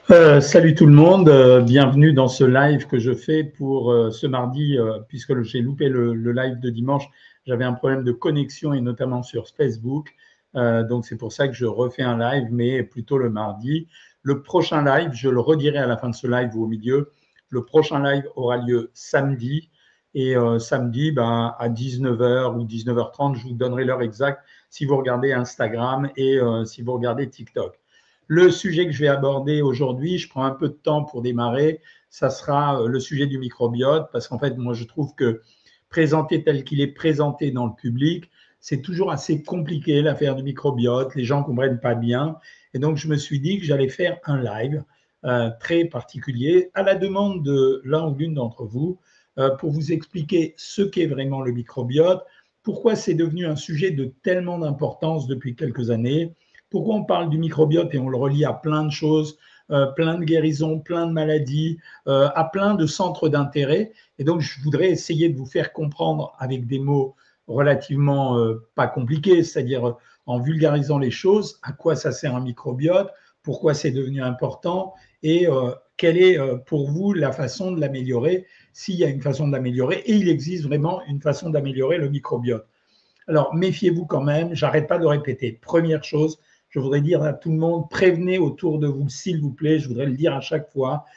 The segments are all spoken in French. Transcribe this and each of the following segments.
Salut tout le monde, bienvenue dans ce live que je fais pour ce mardi, puisque j'ai loupé le live de dimanche, j'avais un problème de connexion et notamment sur Facebook, donc c'est pour ça que je refais un live, mais plutôt le mardi. Le prochain live, je le redirai à la fin de ce live ou au milieu, le prochain live aura lieu samedi, et samedi à 19h ou 19h30, je vous donnerai l'heure exacte si vous regardez Instagram et si vous regardez TikTok. Le sujet que je vais aborder aujourd'hui, je prends un peu de temps pour démarrer, ça sera le sujet du microbiote, parce qu'en fait, moi, je trouve que présenté tel qu'il est présenté dans le public, c'est toujours assez compliqué l'affaire du microbiote, les gens ne comprennent pas bien. Et donc, je me suis dit que j'allais faire un live très particulier à la demande de l'un ou l'une d'entre vous pour vous expliquer ce qu'est vraiment le microbiote, pourquoi c'est devenu un sujet de tellement d'importance depuis quelques années, pourquoi on parle du microbiote et on le relie à plein de choses, plein de guérisons, plein de maladies, à plein de centres d'intérêt. Et donc, je voudrais essayer de vous faire comprendre avec des mots relativement pas compliqués, c'est-à-dire en vulgarisant les choses, à quoi ça sert un microbiote, pourquoi c'est devenu important et quelle est pour vous la façon de l'améliorer, s'il y a une façon de l'améliorer. Et il existe vraiment une façon d'améliorer le microbiote. Alors, méfiez-vous quand même, j'arrête pas de le répéter. Première chose, je voudrais dire à tout le monde, prévenez autour de vous, s'il vous plaît, je voudrais le dire à chaque fois.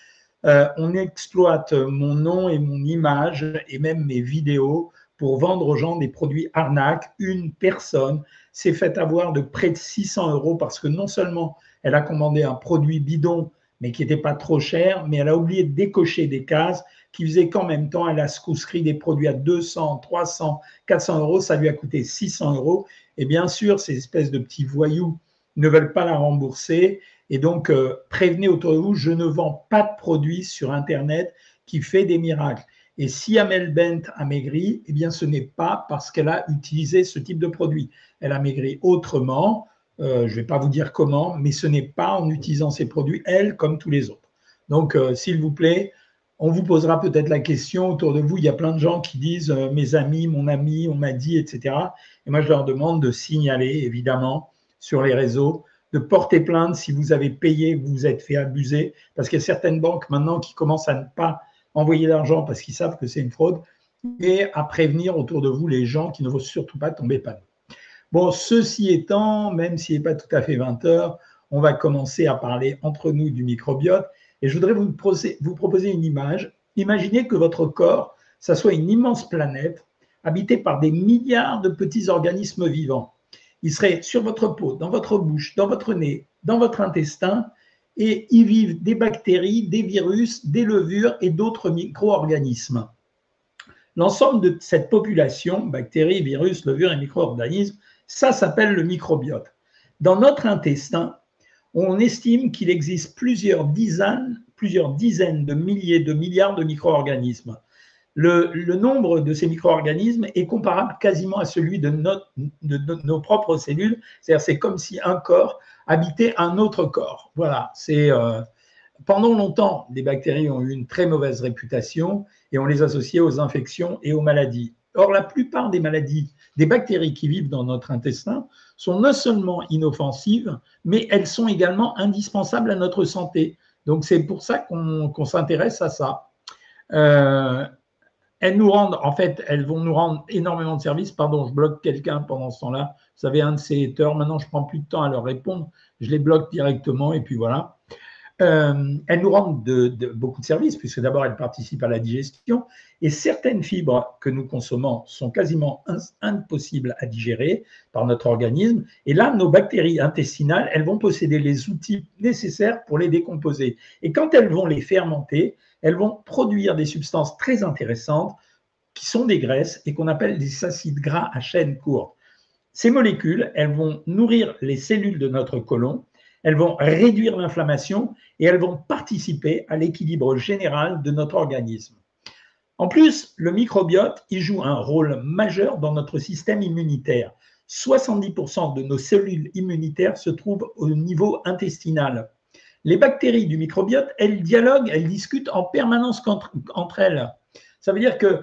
On exploite mon nom et mon image et même mes vidéos pour vendre aux gens des produits arnaques. Une personne s'est fait avoir de près de 600 euros parce que non seulement elle a commandé un produit bidon, mais qui n'était pas trop cher, mais elle a oublié de décocher des cases qui faisaient qu'en même temps, elle a souscrit des produits à 200, 300, 400 euros. Ça lui a coûté 600 euros. Et bien sûr, ces espèces de petits voyous ne veulent pas la rembourser. Et donc, prévenez autour de vous, je ne vends pas de produit sur Internet qui fait des miracles. Et si Amel Bent a maigri, eh bien, ce n'est pas parce qu'elle a utilisé ce type de produit. Elle a maigri autrement. Je ne vais pas vous dire comment, mais ce n'est pas en utilisant ces produits, elle, comme tous les autres. Donc, s'il vous plaît, on vous posera peut-être la question autour de vous. Il y a plein de gens qui disent mes amis, mon ami, on m'a dit, etc. Et moi, je leur demande de signaler, évidemment, sur les réseaux, de porter plainte si vous avez payé, vous vous êtes fait abuser, parce qu'il y a certaines banques maintenant qui commencent à ne pas envoyer d'argent parce qu'ils savent que c'est une fraude, et à prévenir autour de vous les gens qui ne vont surtout pas tomber panne. Bon, ceci étant, même s'il n'est pas tout à fait 20 heures, on va commencer à parler entre nous du microbiote. Et je voudrais vous proposer une image. Imaginez que votre corps, ça soit une immense planète habitée par des milliards de petits organismes vivants. Ils seraient sur votre peau, dans votre bouche, dans votre nez, dans votre intestin, et y vivent des bactéries, des virus, des levures et d'autres micro-organismes. L'ensemble de cette population, bactéries, virus, levures et micro-organismes, ça s'appelle le microbiote. Dans notre intestin, on estime qu'il existe plusieurs dizaines de milliers de milliards de micro-organismes. Le nombre de ces micro-organismes est comparable quasiment à celui de nos propres cellules. C'est-à-dire, c'est comme si un corps habitait un autre corps. Voilà, c'est pendant longtemps, les bactéries ont eu une très mauvaise réputation et on les associait aux infections et aux maladies. Or, la plupart des maladies, des bactéries qui vivent dans notre intestin, sont non seulement inoffensives, mais elles sont également indispensables à notre santé. Donc, c'est pour ça qu'on s'intéresse à ça. Elles nous rendent, en fait, elles vont nous rendre énormément de services. Pardon, je bloque quelqu'un pendant ce temps-là. Vous savez, un de ces haters, maintenant, je ne prends plus de temps à leur répondre. Je les bloque directement et puis voilà. Elles nous rendent beaucoup de services, puisque d'abord, elles participent à la digestion, et certaines fibres que nous consommons sont quasiment impossibles à digérer par notre organisme. Et là, nos bactéries intestinales, elles vont posséder les outils nécessaires pour les décomposer. Et quand elles vont les fermenter, elles vont produire des substances très intéressantes qui sont des graisses et qu'on appelle des acides gras à chaîne courte. Ces molécules, elles vont nourrir les cellules de notre côlon, elles vont réduire l'inflammation et elles vont participer à l'équilibre général de notre organisme. En plus, le microbiote, il joue un rôle majeur dans notre système immunitaire. 70% de nos cellules immunitaires se trouvent au niveau intestinal. Les bactéries du microbiote, elles dialoguent, elles discutent en permanence entre elles. Ça veut dire que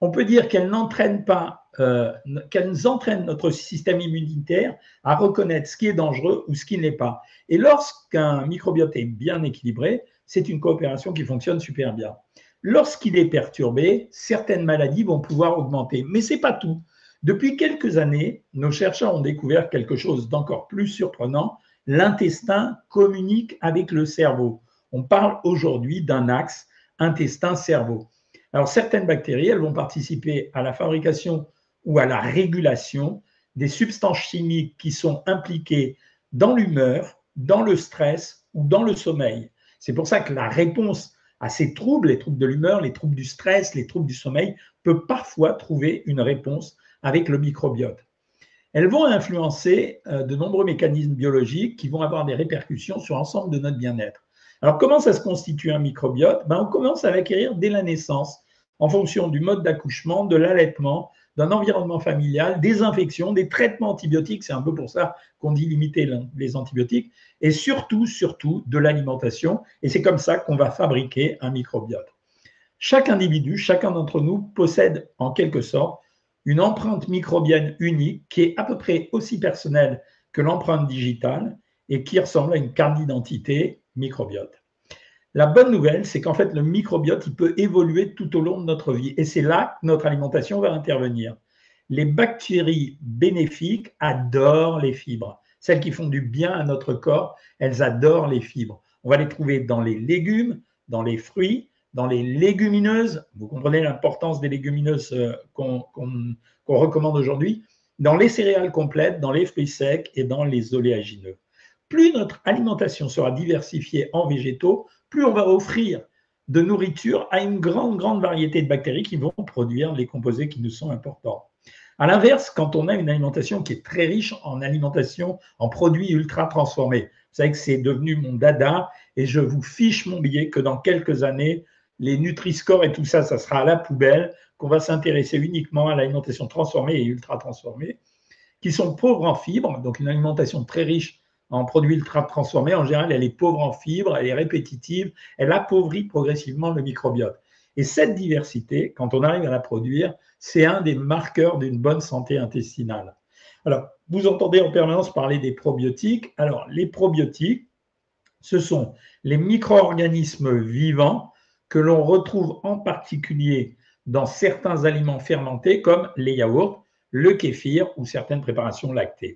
on peut dire qu'elles n'entraînent pas, qu'elles entraînent notre système immunitaire à reconnaître ce qui est dangereux ou ce qui ne l'est pas. Et lorsqu'un microbiote est bien équilibré, c'est une coopération qui fonctionne super bien. Lorsqu'il est perturbé, certaines maladies vont pouvoir augmenter, mais ce n'est pas tout. Depuis quelques années, nos chercheurs ont découvert quelque chose d'encore plus surprenant. L'intestin communique avec le cerveau. On parle aujourd'hui d'un axe intestin-cerveau. Alors, certaines bactéries, elles vont participer à la fabrication ou à la régulation des substances chimiques qui sont impliquées dans l'humeur, dans le stress ou dans le sommeil. C'est pour ça que la réponse à ces troubles, les troubles de l'humeur, les troubles du stress, les troubles du sommeil, peut parfois trouver une réponse avec le microbiote. Elles vont influencer de nombreux mécanismes biologiques qui vont avoir des répercussions sur l'ensemble de notre bien-être. Alors, comment ça se constitue un microbiote? On commence à l'acquérir dès la naissance, en fonction du mode d'accouchement, de l'allaitement, d'un environnement familial, des infections, des traitements antibiotiques, c'est un peu pour ça qu'on dit limiter les antibiotiques, et surtout de l'alimentation, et c'est comme ça qu'on va fabriquer un microbiote. Chaque individu, chacun d'entre nous possède en quelque sorte une empreinte microbienne unique qui est à peu près aussi personnelle que l'empreinte digitale et qui ressemble à une carte d'identité microbiote. La bonne nouvelle, c'est qu'en fait, le microbiote, il peut évoluer tout au long de notre vie et c'est là que notre alimentation va intervenir. Les bactéries bénéfiques adorent les fibres. Celles qui font du bien à notre corps, elles adorent les fibres. On va les trouver dans les légumes, dans les fruits, dans les légumineuses, vous comprenez l'importance des légumineuses qu'on recommande aujourd'hui, dans les céréales complètes, dans les fruits secs et dans les oléagineux. Plus notre alimentation sera diversifiée en végétaux, plus on va offrir de nourriture à une grande variété de bactéries qui vont produire les composés qui nous sont importants. À l'inverse, quand on a une alimentation qui est très riche en alimentation, en produits ultra transformés, vous savez que c'est devenu mon dada et je vous fiche mon billet que dans quelques années, les Nutri-Score et tout ça, ça sera à la poubelle, qu'on va s'intéresser uniquement à l'alimentation transformée et ultra transformée, qui sont pauvres en fibres, donc une alimentation très riche en produits ultra transformés, en général, elle est pauvre en fibres, elle est répétitive, elle appauvrit progressivement le microbiote. Et cette diversité, quand on arrive à la produire, c'est un des marqueurs d'une bonne santé intestinale. Alors, vous entendez en permanence parler des probiotiques. Alors, les probiotiques, ce sont les micro-organismes vivants que l'on retrouve en particulier dans certains aliments fermentés comme les yaourts, le kéfir ou certaines préparations lactées.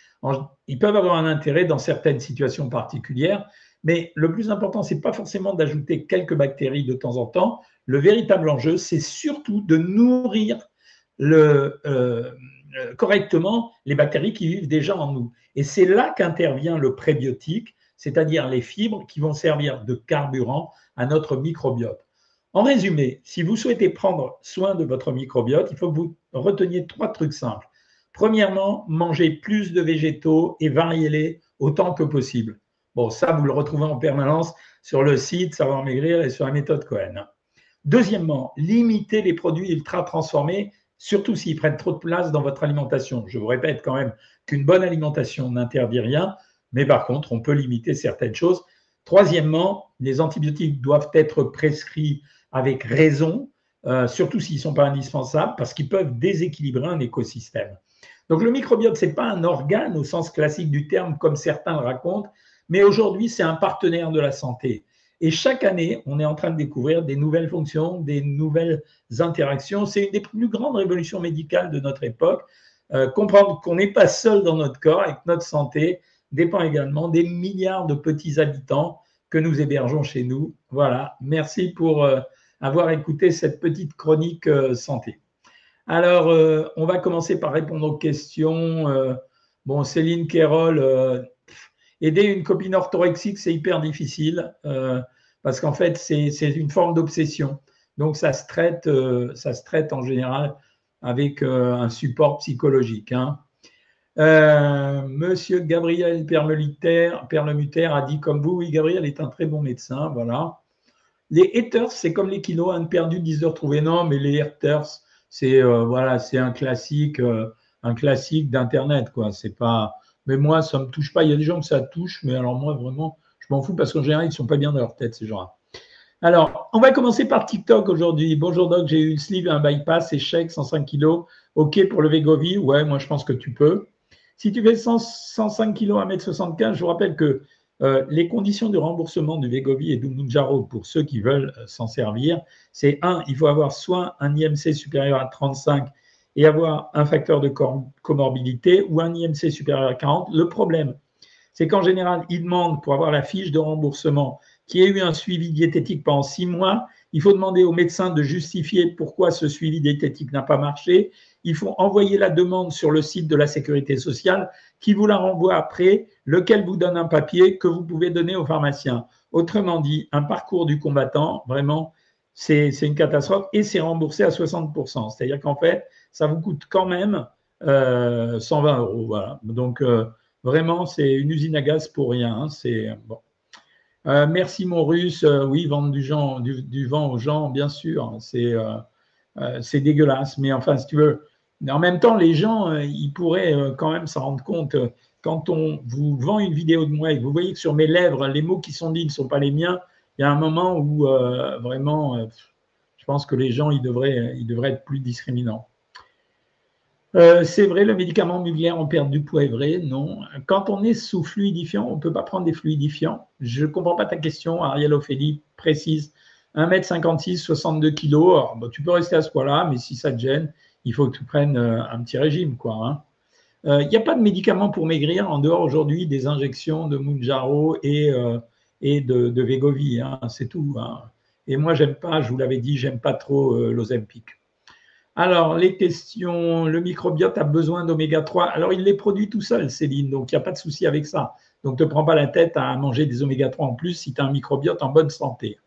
Ils peuvent avoir un intérêt dans certaines situations particulières, mais le plus important, ce n'est pas forcément d'ajouter quelques bactéries de temps en temps. Le véritable enjeu, c'est surtout de nourrir correctement les bactéries qui vivent déjà en nous. Et c'est là qu'intervient le prébiotique, c'est-à-dire les fibres qui vont servir de carburant à notre microbiote. En résumé, si vous souhaitez prendre soin de votre microbiote, il faut que vous reteniez 3 trucs simples. Premièrement, mangez plus de végétaux et variez-les autant que possible. Bon, ça, vous le retrouvez en permanence sur le site Savoir Maigrir et sur la méthode Cohen. Deuxièmement, limitez les produits ultra transformés, surtout s'ils prennent trop de place dans votre alimentation. Je vous répète quand même qu'une bonne alimentation n'interdit rien, mais par contre, on peut limiter certaines choses. Troisièmement, les antibiotiques doivent être prescrits avec raison, surtout s'ils ne sont pas indispensables, parce qu'ils peuvent déséquilibrer un écosystème. Donc le microbiote, ce n'est pas un organe au sens classique du terme, comme certains le racontent, mais aujourd'hui, c'est un partenaire de la santé. Et chaque année, on est en train de découvrir des nouvelles fonctions, des nouvelles interactions. C'est une des plus grandes révolutions médicales de notre époque. Comprendre qu'on n'est pas seul dans notre corps et que notre santé dépend également des milliards de petits habitants que nous hébergeons chez nous. Voilà, merci pour avoir écouté cette petite chronique santé. Alors, on va commencer par répondre aux questions. Bon, Céline Kérol, aider une copine orthorexique, c'est hyper difficile parce qu'en fait, c'est une forme d'obsession. Donc, ça se traite en général avec un support psychologique. Hein. Monsieur Gabriel Perlemuter a dit comme vous, oui, Gabriel est un très bon médecin, voilà. Les haters, c'est comme les kilos, un perdu, 10 de retrouvé. Non, mais les haters, c'est voilà, c'est un classique d'Internet, quoi. C'est pas. Mais moi, ça me touche pas. Il y a des gens que ça touche, mais alors moi, vraiment, je m'en fous parce qu'en général, ils sont pas bien dans leur tête, ces gens-là. Alors, on va commencer par TikTok aujourd'hui. Bonjour Doc, j'ai eu une sleeve, un bypass, échec, 105 kg. OK pour le Wegovy? Ouais, moi je pense que tu peux. Si tu fais 105 kg, 1m75, je vous rappelle que les conditions de remboursement du Wegovy et du Mounjaro pour ceux qui veulent s'en servir, c'est il faut avoir soit un IMC supérieur à 35 et avoir un facteur de comorbidité ou un IMC supérieur à 40. Le problème, c'est qu'en général, ils demandent pour avoir la fiche de remboursement qui ait eu un suivi diététique pendant 6 mois, il faut demander au médecin de justifier pourquoi ce suivi diététique n'a pas marché. Il faut envoyer la demande sur le site de la Sécurité sociale qui vous la renvoie après, lequel vous donne un papier que vous pouvez donner au pharmacien. Autrement dit, un parcours du combattant, vraiment, c'est une catastrophe et c'est remboursé à 60%. C'est-à-dire qu'en fait, ça vous coûte quand même 120 €. Voilà. Donc, vraiment, c'est une usine à gaz pour rien. Hein. C'est bon. Merci mon russe. Oui, vendre du vent aux gens, bien sûr, c'est dégueulasse. Mais enfin, si tu veux, en même temps, les gens, ils pourraient quand même s'en rendre compte. Quand on vous vend une vidéo de moi et que vous voyez que sur mes lèvres, les mots qui sont dits ne sont pas les miens, il y a un moment où vraiment, je pense que les gens, ils devraient être plus discriminants. C'est vrai, le médicament Mugler en perte du poids est vrai, non. Quand on est sous fluidifiant, on ne peut pas prendre des fluidifiants. Je ne comprends pas ta question, Ariel Ophélie précise. 1m56, 62 kg. Alors, bon, tu peux rester à ce poids-là, mais si ça te gêne, il faut que tu prennes un petit régime, quoi. Hein. Il n'y a pas de médicament pour maigrir en dehors aujourd'hui des injections de Mounjaro et de Wegovy, hein, c'est tout. Hein. Et moi, j'aime pas, je vous l'avais dit, j'aime pas trop l'Ozempic. Alors, les questions, le microbiote a besoin d'oméga 3. Alors, il les produit tout seul, Céline, donc il n'y a pas de souci avec ça. Donc, ne te prends pas la tête à manger des oméga 3 en plus si tu as un microbiote en bonne santé.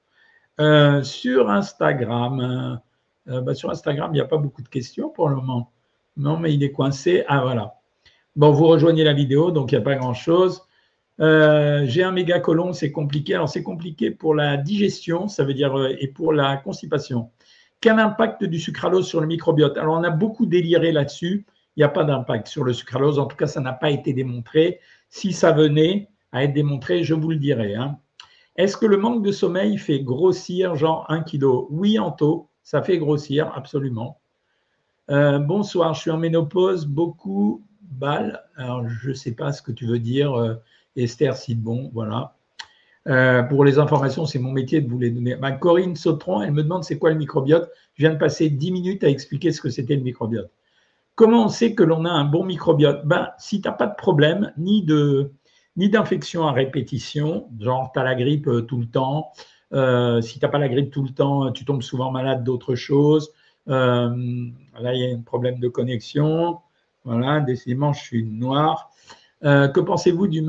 Sur Instagram, sur Instagram, il n'y a pas beaucoup de questions pour le moment. Non, mais il est coincé. Ah, voilà. Bon, vous rejoignez la vidéo, donc il n'y a pas grand-chose. J'ai un méga côlon, c'est compliqué. Alors, c'est compliqué pour la digestion, ça veut dire, et pour la constipation. Quel impact du sucralose sur le microbiote? Alors, on a beaucoup déliré là-dessus. Il n'y a pas d'impact sur le sucralose. En tout cas, ça n'a pas été démontré. Si ça venait à être démontré, je vous le dirai. Hein. Est-ce que le manque de sommeil fait grossir genre 1 kg? Oui, Anto, ça fait grossir, absolument. Bonsoir, je suis en ménopause, beaucoup balles. Alors, je ne sais pas ce que tu veux dire, Esther Sidbon, voilà. Pour les informations, c'est mon métier de vous les donner. Corinne Sautron, elle me demande c'est quoi le microbiote. Je viens de passer 10 minutes à expliquer ce que c'était le microbiote. Comment on sait que l'on a un bon microbiote? Si tu n'as pas de problème, ni d'infection à répétition, genre tu as la grippe tout le temps, si tu n'as pas la grippe tout le temps, tu tombes souvent malade d'autres choses. Là, il y a un problème de connexion. Voilà, décidément, je suis noir. Que pensez-vous du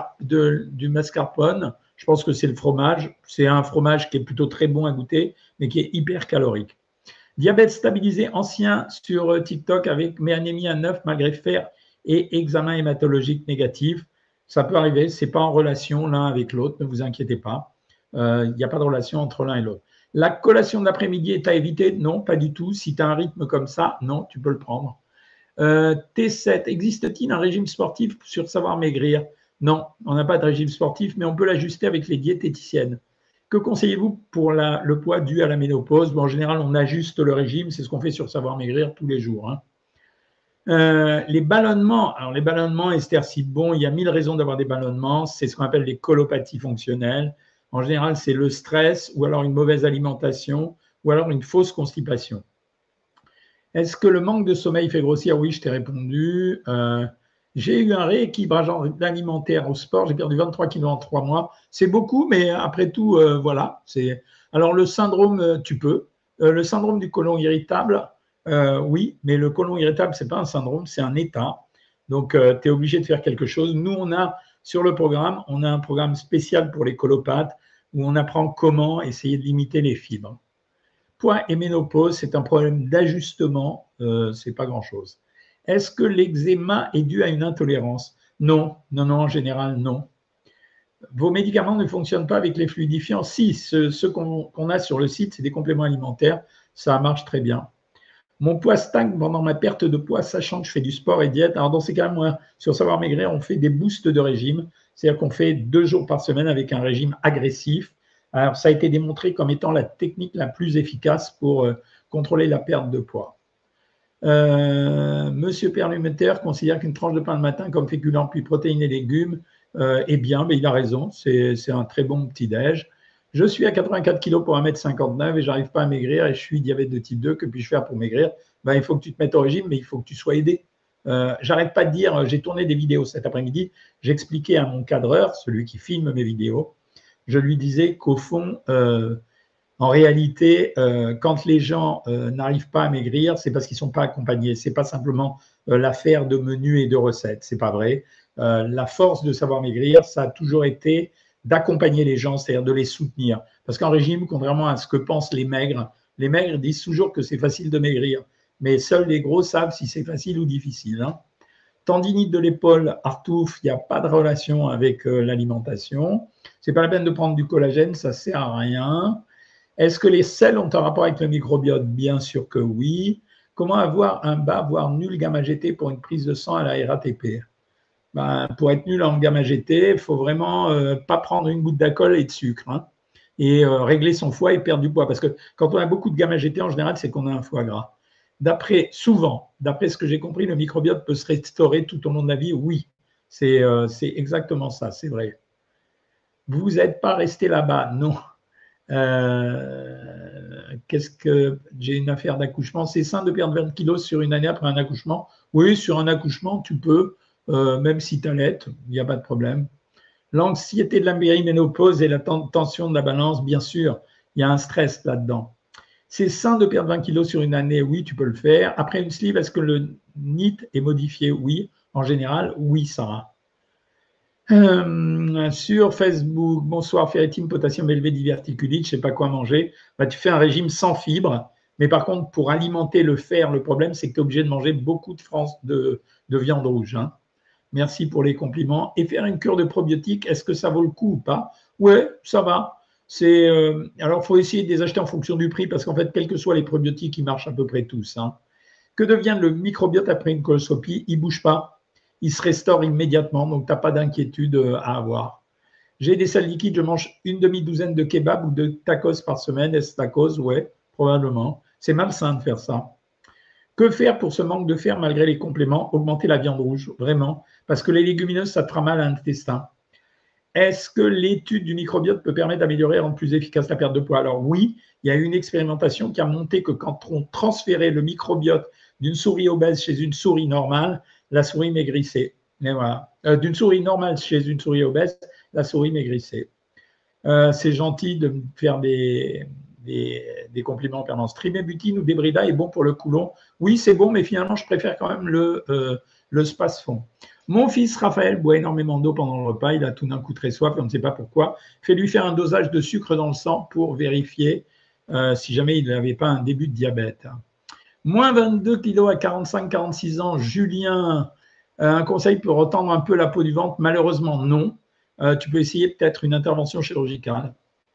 mascarpone? Je pense que c'est le fromage. C'est un fromage qui est plutôt très bon à goûter, mais qui est hyper calorique. Diabète stabilisé ancien sur TikTok avec méanémie à 9 malgré fer et examen hématologique négatif. Ça peut arriver, ce n'est pas en relation l'un avec l'autre, ne vous inquiétez pas. Il n'y a pas de relation entre l'un et l'autre. La collation d'après-midi est à éviter? Non, pas du tout. Si tu as un rythme comme ça, non, tu peux le prendre. T7, existe-t-il un régime sportif sur savoir maigrir? Non, on n'a pas de régime sportif, mais on peut l'ajuster avec les diététiciennes. Que conseillez-vous pour le poids dû à la ménopause? En général, on ajuste le régime, c'est ce qu'on fait sur savoir maigrir tous les jours. Hein. Les ballonnements, alors les ballonnements, Esther Sidbon, il y a 1000 raisons d'avoir des ballonnements, c'est ce qu'on appelle les colopathies fonctionnelles. En général, c'est le stress ou alors une mauvaise alimentation ou alors une fausse constipation. Est-ce que le manque de sommeil fait grossir? Oui, je t'ai répondu. J'ai eu un rééquilibrage alimentaire au sport. J'ai perdu 23 kilos en 3 mois. C'est beaucoup, mais après tout, voilà. Alors, le syndrome, tu peux. Le syndrome du côlon irritable, oui, mais le côlon irritable, ce n'est pas un syndrome, c'est un état. Donc, tu es obligé de faire quelque chose. Nous, sur le programme, on a un programme spécial pour les colopathes où on apprend comment essayer de limiter les fibres. Poids et ménopause, c'est un problème d'ajustement, ce n'est pas grand-chose. Est-ce que l'eczéma est dû à une intolérance? Non, en général, non. Vos médicaments ne fonctionnent pas avec les fluidifiants? Si, ceux qu'on a sur le site, c'est des compléments alimentaires, ça marche très bien. Mon poids stagne pendant ma perte de poids, sachant que je fais du sport et diète. Alors, dans ces cas, moi, sur Savoir Maigrir, on fait des boosts de régime, c'est-à-dire qu'on fait 2 jours par semaine avec un régime agressif. Alors, ça a été démontré comme étant la technique la plus efficace pour contrôler la perte de poids. Monsieur Perlmutter considère qu'une tranche de pain le matin comme féculent puis protéines et légumes est bien, mais il a raison, c'est un très bon petit-déj. Je suis à 84 kg pour 1m59 et j'arrive pas à maigrir et je suis diabète de type 2, que puis-je faire pour maigrir? Ben, il faut que tu te mettes au régime, mais il faut que tu sois aidé. J'arrête pas de dire, j'ai tourné des vidéos cet après-midi, j'expliquais à mon cadreur, celui qui filme mes vidéos, je lui disais qu'au fond, en réalité, quand les gens n'arrivent pas à maigrir, c'est parce qu'ils ne sont pas accompagnés. Ce n'est pas simplement l'affaire de menus et de recettes, ce n'est pas vrai. La force de savoir maigrir, ça a toujours été d'accompagner les gens, c'est-à-dire de les soutenir. Parce qu'en régime, contrairement à ce que pensent les maigres disent toujours que c'est facile de maigrir, mais seuls les gros savent si c'est facile ou difficile. Hein. Tendinite de l'épaule, Artouf, il n'y a pas de relation avec l'alimentation. Ce n'est pas la peine de prendre du collagène, ça ne sert à rien. Est-ce que les sels ont un rapport avec le microbiote? Bien sûr que oui. Comment avoir un bas, voire nul gamma-GT pour une prise de sang à la RATP? Ben, pour être nul en gamma-GT, il faut vraiment pas prendre une goutte d'alcool et de sucre, hein, et régler son foie et perdre du poids. Parce que quand on a beaucoup de gamma-GT, en général, c'est qu'on a un foie gras. Souvent, d'après ce que j'ai compris, le microbiote peut se restaurer tout au long de la vie. Oui, c'est exactement ça, c'est vrai. Vous n'êtes pas resté là-bas, non. Qu'est-ce que j'ai une affaire d'accouchement? C'est sain de perdre 20 kilos sur une année après un accouchement? Oui, sur un accouchement, tu peux, même si tu allaites, il n'y a pas de problème. L'anxiété de la périménopause et la tension de la balance, bien sûr, il y a un stress là-dedans. C'est sain de perdre 20 kilos sur une année? Oui, tu peux le faire. Après une sleeve, est-ce que le NIT est modifié? Oui, en général, oui, Sarah. Sur Facebook, bonsoir, ferritine, potassium élevé, diverticulite, je ne sais pas quoi manger. Bah, tu fais un régime sans fibres, mais par contre, pour alimenter le fer, le problème, c'est que tu es obligé de manger beaucoup de viande rouge. Hein. Merci pour les compliments. Et faire une cure de probiotiques, est-ce que ça vaut le coup ou pas? Ouais, ça va. Alors, il faut essayer de les acheter en fonction du prix, parce qu'en fait, quels que soient les probiotiques, ils marchent à peu près tous. Hein. Que devient le microbiote après une coloscopie? Il ne bouge pas. Il se restaure immédiatement, donc tu n'as pas d'inquiétude à avoir. J'ai des selles liquides, je mange une demi-douzaine de kebabs ou de tacos par semaine. Est-ce tacos? Ouais, probablement. C'est malsain de faire ça. Que faire pour ce manque de fer malgré les compléments? Augmenter la viande rouge, vraiment, parce que les légumineuses, ça te fera mal à l'intestin. Est-ce que l'étude du microbiote peut permettre d'améliorer et rendre plus efficace la perte de poids? Alors oui, il y a une expérimentation qui a montré que quand on transférait le microbiote d'une souris obèse chez une souris normale, la souris maigrissait. Mais voilà. D'une souris normale chez une souris obèse, la souris maigrissait. C'est gentil de me faire des compliments en permanence. Trimébutine ou Débrida est bon pour le côlon? Oui, c'est bon, mais finalement, je préfère quand même le Spasfon. Mon fils Raphaël boit énormément d'eau pendant le repas. Il a tout d'un coup très soif et on ne sait pas pourquoi. Fais-lui faire un dosage de sucre dans le sang pour vérifier si jamais il n'avait pas un début de diabète. Moins 22 kilos à 45-46 ans, Julien, un conseil pour retendre un peu la peau du ventre? Malheureusement, non. Tu peux essayer peut-être une intervention chirurgicale.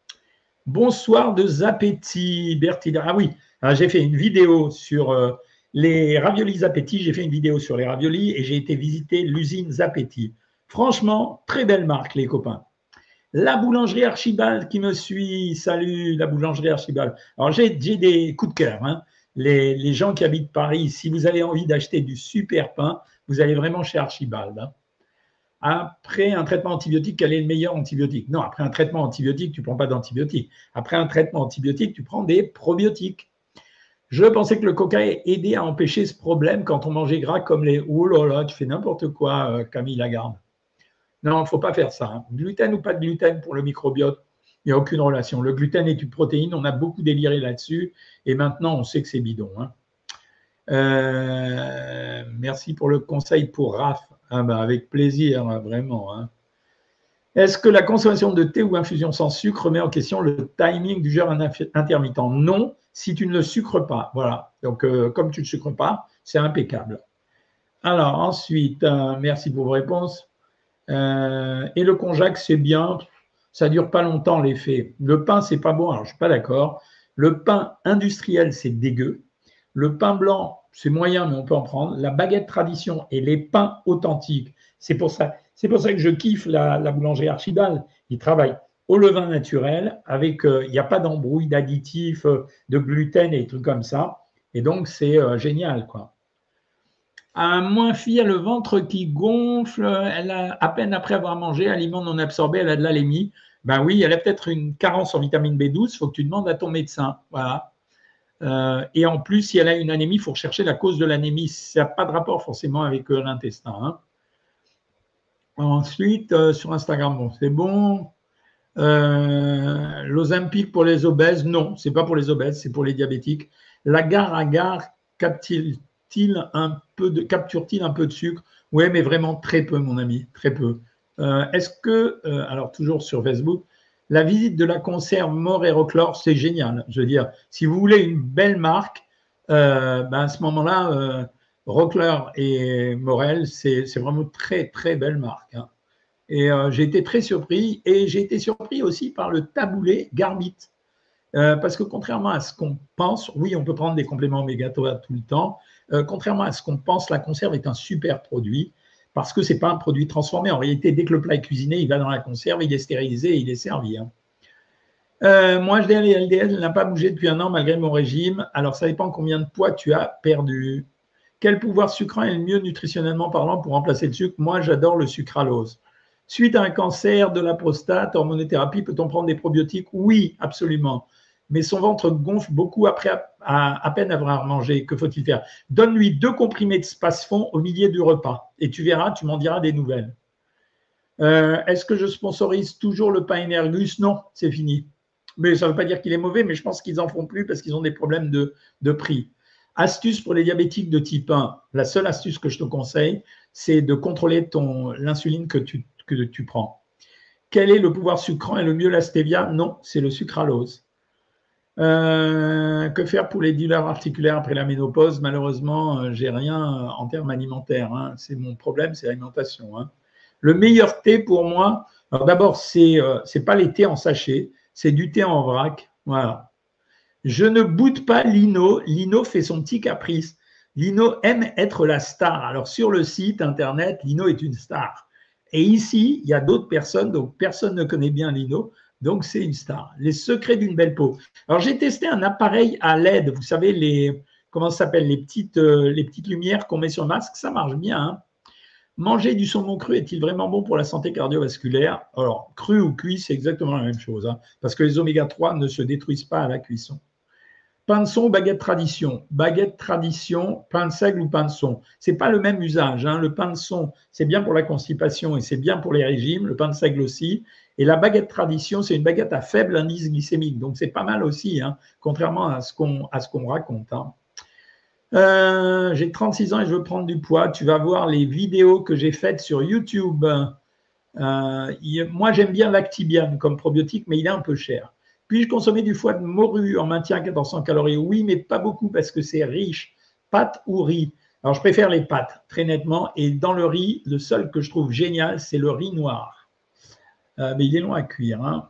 Bonsoir de Zapetti, Bertida. Ah oui, j'ai fait une vidéo sur les raviolis Zapetti. J'ai fait une vidéo sur les raviolis et j'ai été visiter l'usine Zapetti. Franchement, très belle marque, les copains. La boulangerie Archibald qui me suit. Salut, la boulangerie Archibald. Alors, j'ai des coups de cœur. Hein. Les gens qui habitent Paris, si vous avez envie d'acheter du super pain, vous allez vraiment chez Archibald. Hein. Après un traitement antibiotique, quel est le meilleur antibiotique? Non, après un traitement antibiotique, tu ne prends pas d'antibiotique. Après un traitement antibiotique, tu prends des probiotiques. Je pensais que le coca aidait à empêcher ce problème quand on mangeait gras comme les… Oh là là, tu fais n'importe quoi, Camille Lagarde. Non, il ne faut pas faire ça. Hein. Gluten ou pas de gluten pour le microbiote, il n'y a aucune relation. Le gluten est une protéine, on a beaucoup déliré là-dessus et maintenant on sait que c'est bidon. Hein. Merci pour le conseil pour Raph. Ah ben avec plaisir, vraiment. Hein. Est-ce que la consommation de thé ou infusion sans sucre met en question le timing du jeûne intermittent? Non, si tu ne le sucres pas. Voilà. Donc, comme tu ne le sucres pas, c'est impeccable. Alors, ensuite, merci pour vos réponses. Et le konjac, c'est bien. Ça ne dure pas longtemps, l'effet. Le pain, c'est pas bon. Alors, je ne suis pas d'accord. Le pain industriel, c'est dégueu. Le pain blanc, c'est moyen, mais on peut en prendre. La baguette tradition et les pains authentiques, c'est pour ça que je kiffe la boulangerie Archibald. Ils travaillent au levain naturel, avec, il n'y a pas d'embrouille d'additifs, de gluten et des trucs comme ça. Et donc, c'est génial, quoi. Moins fille a le ventre qui gonfle, elle a à peine après avoir mangé, aliments non absorbés, elle a de l'anémie. Ben oui, elle a peut-être une carence en vitamine B12, il faut que tu demandes à ton médecin. Voilà. Et en plus, si elle a une anémie, il faut rechercher la cause de l'anémie. Ça n'a pas de rapport forcément avec l'intestin. Hein. Ensuite, sur Instagram, bon, c'est bon. L'Ozempic pour les obèses, non, c'est pas pour les obèses, c'est pour les diabétiques. L'agar-agar capture-t-il un peu de sucre? Oui, mais vraiment très peu, mon ami, très peu. Est-ce que, alors toujours sur Facebook, la visite de la conserve Mort et Roclore, c'est génial. Je veux dire, si vous voulez une belle marque, ben à ce moment-là, Roclore et Morel, c'est vraiment très, très belle marque. Hein. Et j'ai été très surpris et j'ai été surpris aussi par le taboulé Garbit. Parce que contrairement à ce qu'on pense, oui, on peut prendre des compléments oméga 3 tout le temps. Contrairement à ce qu'on pense, la conserve est un super produit parce que ce n'est pas un produit transformé. En réalité, dès que le plat est cuisiné, il va dans la conserve, il est stérilisé et il est servi. Hein. Moi, HDL et LDL n'a pas bougé depuis un an malgré mon régime. Alors, ça dépend combien de poids tu as perdu. Quel pouvoir sucrant est le mieux nutritionnellement parlant pour remplacer le sucre? Moi, j'adore le sucralose. Suite à un cancer de la prostate, hormonothérapie, peut-on prendre des probiotiques? Oui, absolument. Mais son ventre gonfle beaucoup après à peine avoir mangé. Que faut-il faire? Donne-lui 2 comprimés de Spasfon au milieu du repas. Et tu verras, tu m'en diras des nouvelles. Est-ce que je sponsorise toujours le pain Energus? Non, c'est fini. Mais ça ne veut pas dire qu'il est mauvais, mais je pense qu'ils n'en font plus parce qu'ils ont des problèmes de prix. Astuce pour les diabétiques de type 1. La seule astuce que je te conseille, c'est de contrôler l'insuline que tu prends. Quel est le pouvoir sucrant et le mieux la stevia? Non, c'est le sucralose. Que faire pour les douleurs articulaires après la ménopause? Malheureusement, j'ai rien en termes alimentaires. Hein. C'est mon problème, c'est l'alimentation. Hein. Le meilleur thé pour moi, alors d'abord, c'est pas les thés en sachet, c'est du thé en vrac. Voilà. Je ne boude pas Lino. Lino fait son petit caprice. Lino aime être la star. Alors sur le site internet, Lino est une star. Et ici, il y a d'autres personnes, donc personne ne connaît bien Lino, donc c'est une star. Les secrets d'une belle peau. Alors j'ai testé un appareil à LED, vous savez, comment ça s'appelle, les petites lumières qu'on met sur le masque, ça marche bien. Hein. Manger du saumon cru est-il vraiment bon pour la santé cardiovasculaire? Alors, cru ou cuit, c'est exactement la même chose, hein, parce que les oméga 3 ne se détruisent pas à la cuisson. Pain de son ou baguette tradition? Baguette tradition, pain de seigle ou pain de son. Ce n'est pas le même usage. Hein. Le pain de son, c'est bien pour la constipation et c'est bien pour les régimes. Le pain de seigle aussi. Et la baguette tradition, c'est une baguette à faible indice glycémique. Donc, c'est pas mal aussi, hein, contrairement à ce qu'on raconte. Hein. J'ai 36 ans et je veux prendre du poids. Tu vas voir les vidéos que j'ai faites sur YouTube. Moi, j'aime bien l'Actibian comme probiotique, mais il est un peu cher. Puis-je consommer du foie de morue en maintien à 1400 calories? Oui, mais pas beaucoup parce que c'est riche. Pâtes ou riz? Alors, je préfère les pâtes, très nettement. Et dans le riz, le seul que je trouve génial, c'est le riz noir. Mais il est long à cuire. Hein.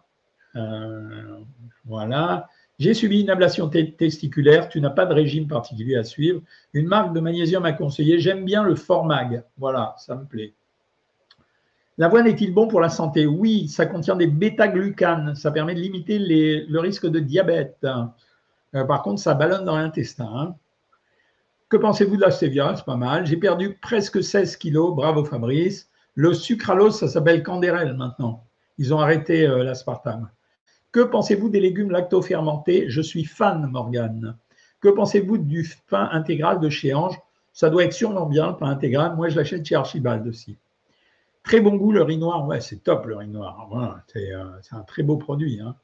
Voilà. J'ai subi une ablation testiculaire. Tu n'as pas de régime particulier à suivre. Une marque de magnésium à conseiller. J'aime bien le Formag. Voilà, ça me plaît. L'avoine est-il bon pour la santé? Oui, ça contient des bêta-glucanes. Ça permet de limiter le risque de diabète. Par contre, ça ballonne dans l'intestin. Hein. Que pensez-vous de la stevia? C'est pas mal. J'ai perdu presque 16 kilos. Bravo Fabrice. Le sucralose, ça s'appelle Canderel maintenant. Ils ont arrêté l'aspartame. Que pensez-vous des légumes lacto-fermentés? Je suis fan, Morgane. Que pensez-vous du pain intégral de chez Ange? Ça doit être sûrement bien, le pain intégral. Moi, je l'achète chez Archibald aussi. Très bon goût, le riz noir. Ouais, c'est top, le riz noir. Voilà, c'est un très beau produit. Hein.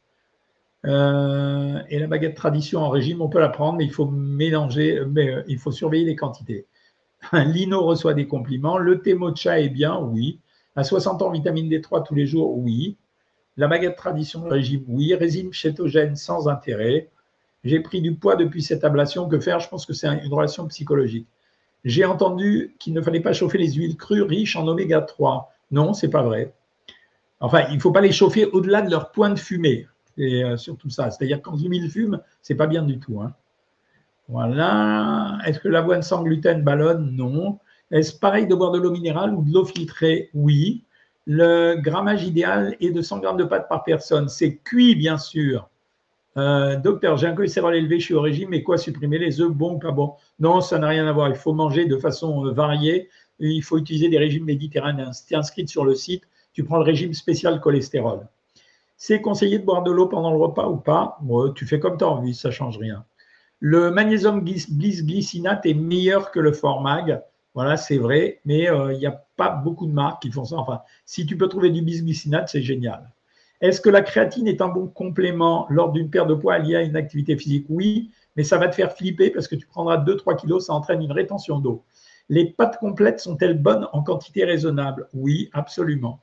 Et la baguette tradition en régime, on peut la prendre, mais il faut mélanger, mais il faut surveiller les quantités. Lino reçoit des compliments. Le thé mocha est bien, oui. À 60 ans, vitamine D3 tous les jours, oui. La baguette tradition régime, oui. Régime chétogène, sans intérêt. J'ai pris du poids depuis cette ablation. Que faire? Je pense que c'est une relation psychologique. J'ai entendu qu'il ne fallait pas chauffer les huiles crues riches en oméga 3. Non, c'est pas vrai. Enfin, il ne faut pas les chauffer au-delà de leur point de fumée. Et surtout ça. C'est-à-dire quand l'huile fume, c'est pas bien du tout. Hein. Voilà. Est-ce que l'avoine sans gluten ballonne? Non. Est-ce pareil de boire de l'eau minérale ou de l'eau filtrée? Oui. Le grammage idéal est de 100 grammes de pâtes par personne. C'est cuit, bien sûr. Docteur, j'ai un cholestérol élevé, je suis au régime, mais quoi supprimer les œufs, bon ou pas bon? Non, ça n'a rien à voir. Il faut manger de façon variée. Il faut utiliser des régimes méditerranéens. Si tu es inscrite sur le site, tu prends le régime spécial cholestérol. C'est conseillé de boire de l'eau pendant le repas ou pas? Ouais, tu fais comme tu as envie, ça ne change rien. Le magnésium glycinate est meilleur que le Formag. Voilà, c'est vrai, mais il n'y a pas beaucoup de marques qui font ça. Enfin, si tu peux trouver du bisglycinate, c'est génial. Est-ce que la créatine est un bon complément lors d'une perte de poids liée à une activité physique? Oui, mais ça va te faire flipper parce que tu prendras 2-3 kilos, ça entraîne une rétention d'eau. Les pâtes complètes sont-elles bonnes en quantité raisonnable? Oui, absolument.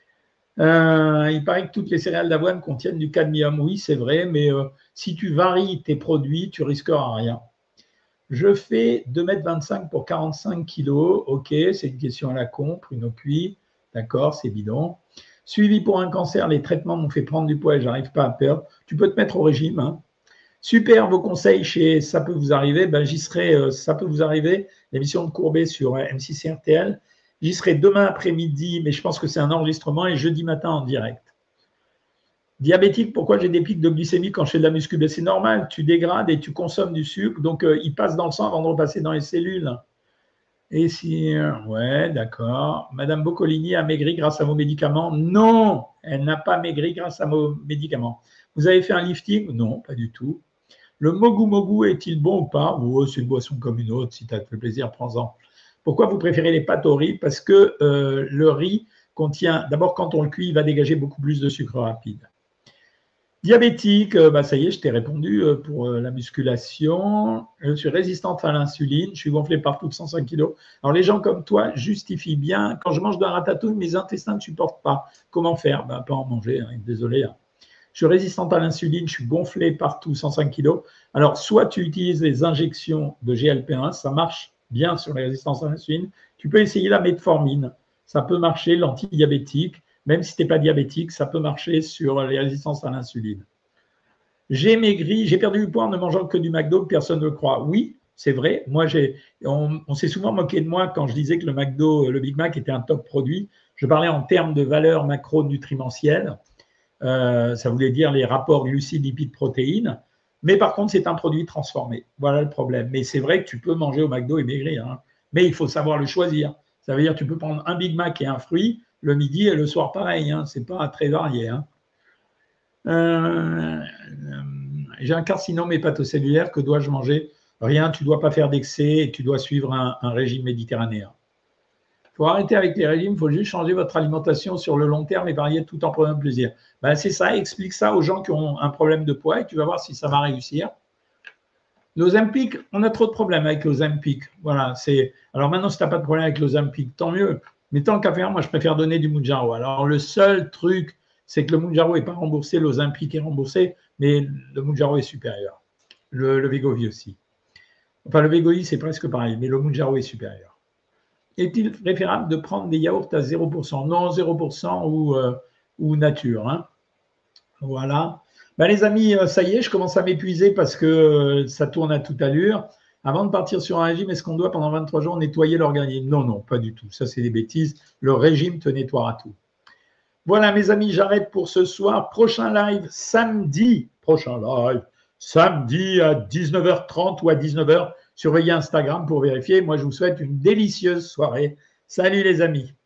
Il paraît que toutes les céréales d'avoine contiennent du cadmium. Oui, c'est vrai, mais si tu varies tes produits, tu risqueras rien. Je fais 2,25 m pour 45 kg. Ok, c'est une question à la con, Pruno Cuit. D'accord, c'est bidon. Suivi pour un cancer, les traitements m'ont fait prendre du poids et j'arrive pas à perdre. Tu peux te mettre au régime. Hein. Super, vos conseils chez Ça peut vous arriver. Ben, j'y serai, Ça peut vous arriver, l'émission de Courbet sur M6 RTL. J'y serai demain après-midi, mais je pense que c'est un enregistrement et jeudi matin en direct. Diabétique, pourquoi j'ai des pics de glycémie quand je fais de la muscu? Ben, c'est normal, tu dégrades et tu consommes du sucre, donc il passe dans le sang avant de repasser dans les cellules. Et si, ouais, d'accord. Madame Boccolini a maigri grâce à vos médicaments? Non, elle n'a pas maigri grâce à vos médicaments. Vous avez fait un lifting? Non, pas du tout. Le mogu mogu est-il bon ou pas? Oh, c'est une boisson comme une autre, si tu as fait plaisir, prends-en. Pourquoi vous préférez les pâtes au riz? Parce que le riz contient, d'abord quand on le cuit, il va dégager beaucoup plus de sucre rapide. Diabétique, bah ça y est, je t'ai répondu pour la musculation. Je suis résistante à l'insuline, je suis gonflée partout de 105 kg. Alors les gens comme toi justifient bien, quand je mange de la ratatouille, mes intestins ne supportent pas. Comment faire? Bah, pas en manger, hein, désolé. Hein. Je suis résistante à l'insuline, je suis gonflée partout, 105 kg. Alors, soit tu utilises les injections de GLP-1, ça marche bien sur les résistances à l'insuline. Tu peux essayer la metformine, ça peut marcher, l'antidiabétique. Même si tu n'es pas diabétique, ça peut marcher sur les résistances à l'insuline. J'ai maigri, j'ai perdu du poids en ne mangeant que du McDo, personne ne le croit. Oui, c'est vrai. Moi, on s'est souvent moqué de moi quand je disais que le McDo, le Big Mac était un top produit. Je parlais en termes de valeur macronutrimentielle. Ça voulait dire les rapports glucides, lipides, protéines. Mais par contre, c'est un produit transformé. Voilà le problème. Mais c'est vrai que tu peux manger au McDo et maigrir. Hein. Mais il faut savoir le choisir. Ça veut dire que tu peux prendre un Big Mac et un fruit le midi et le soir pareil. Hein. Ce n'est pas très varié. Hein. J'ai un carcinome hépatocellulaire. Que dois-je manger? Rien. Tu ne dois pas faire d'excès et tu dois suivre un régime méditerranéen. Il faut arrêter avec les régimes, il faut juste changer votre alimentation sur le long terme et varier tout en prenant plaisir. Ben, c'est ça, explique ça aux gens qui ont un problème de poids et tu vas voir si ça va réussir. L'Ozempic, on a trop de problèmes avec l'Ozempic. Voilà, alors maintenant, si tu n'as pas de problème avec l'Ozempic, tant mieux. Mais tant qu'à faire, moi, je préfère donner du Mounjaro. Alors, le seul truc, c'est que le Mounjaro n'est pas remboursé, l'Ozempic est remboursé, mais le Mounjaro est supérieur. Le Wegovy aussi. Enfin, le Wegovy, c'est presque pareil, mais le Mounjaro est supérieur. Est-il préférable de prendre des yaourts à 0%? Non, 0% ou nature. Hein. Voilà. Ben, les amis, ça y est, je commence à m'épuiser parce que ça tourne à toute allure. Avant de partir sur un régime, est-ce qu'on doit pendant 23 jours nettoyer l'organisme? Non, non, pas du tout. Ça, c'est des bêtises. Le régime te nettoiera tout. Voilà, mes amis, j'arrête pour ce soir. Prochain live samedi. Samedi à 19h30 ou à 19h. Surveillez Instagram pour vérifier. Moi, je vous souhaite une délicieuse soirée. Salut les amis.